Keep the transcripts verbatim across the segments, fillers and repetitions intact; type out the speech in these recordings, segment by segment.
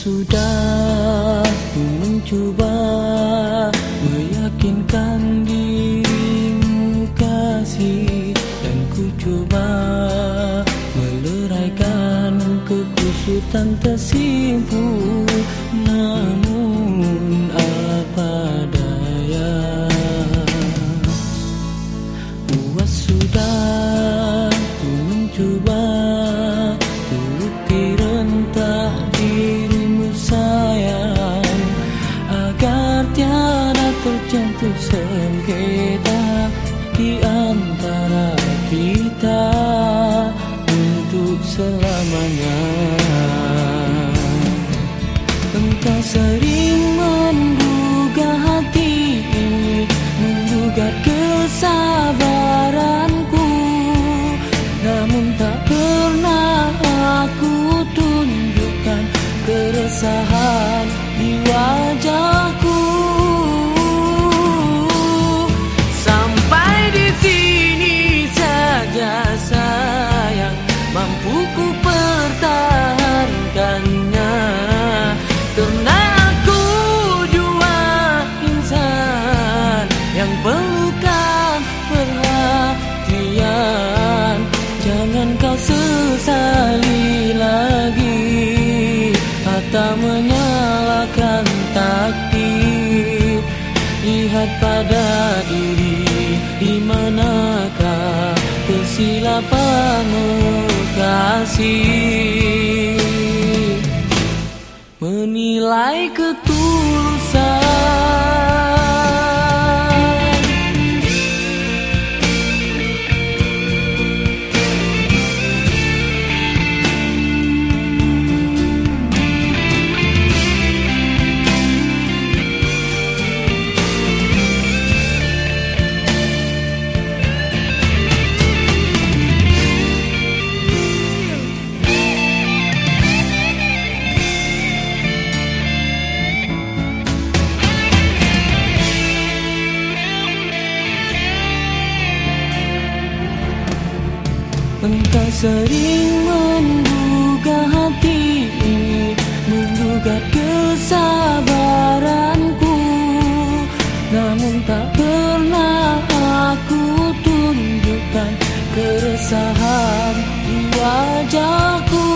sudah ku mencoba meyakinkan dirimu kasih, dan ku coba meleraikan kekusutan tersimpu, namun apa daya. Puas sudah ku mencoba turuti rentak dirimu sayang, agar tiada terjatuh sengketa di antara kita untuk selamanya. Engkau sering menduga hati ini, menduga kesabaranku, namun tak pernah aku tunjukkan keresahan di wajahku. Sampai di sini saja sayang, mampu ku pertahankannya, karena aku jua insan yang perlukan perhatian. Jangan kau sesali lagi atau menyalahkan takdir. Lihat pada diri, di manakah kesilapanmu kasih. Menilai ketulusan. Engkau sering menduga hati ini, menduga kesabaranku, namun tak pernah aku tunjukkan keresahan di wajahku.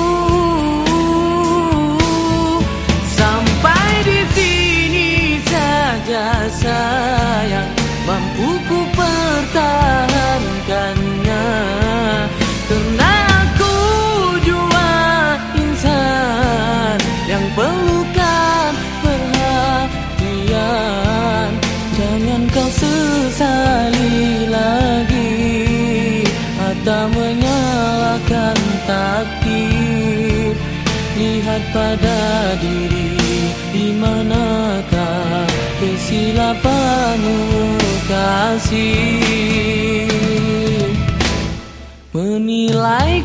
Sampai di sini saja sayang, mampu ku pertahankannya, karena aku jua insan yang perlukan perhatian. Jangan kau sesali lagi atau menyalahkan takdir. Lihat pada diri, di manakah kesilapanmu kasih. Menilai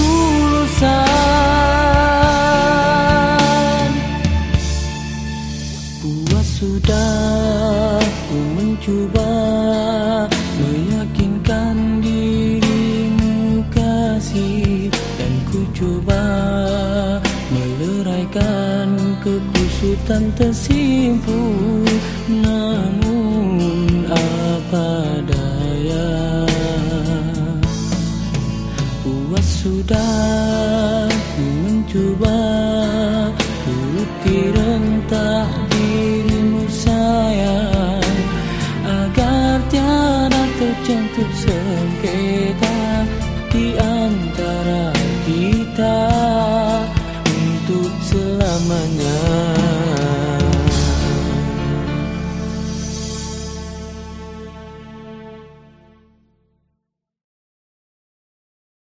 ketulusan. Puas sudah ku mencoba meyakinkan dirimu kasih, dan ku coba meleraikan kekusutan tersimpu, namun apa daya. Puas sudah ku mencoba turuti rentak dirimu sayang, agar tiada terjatuh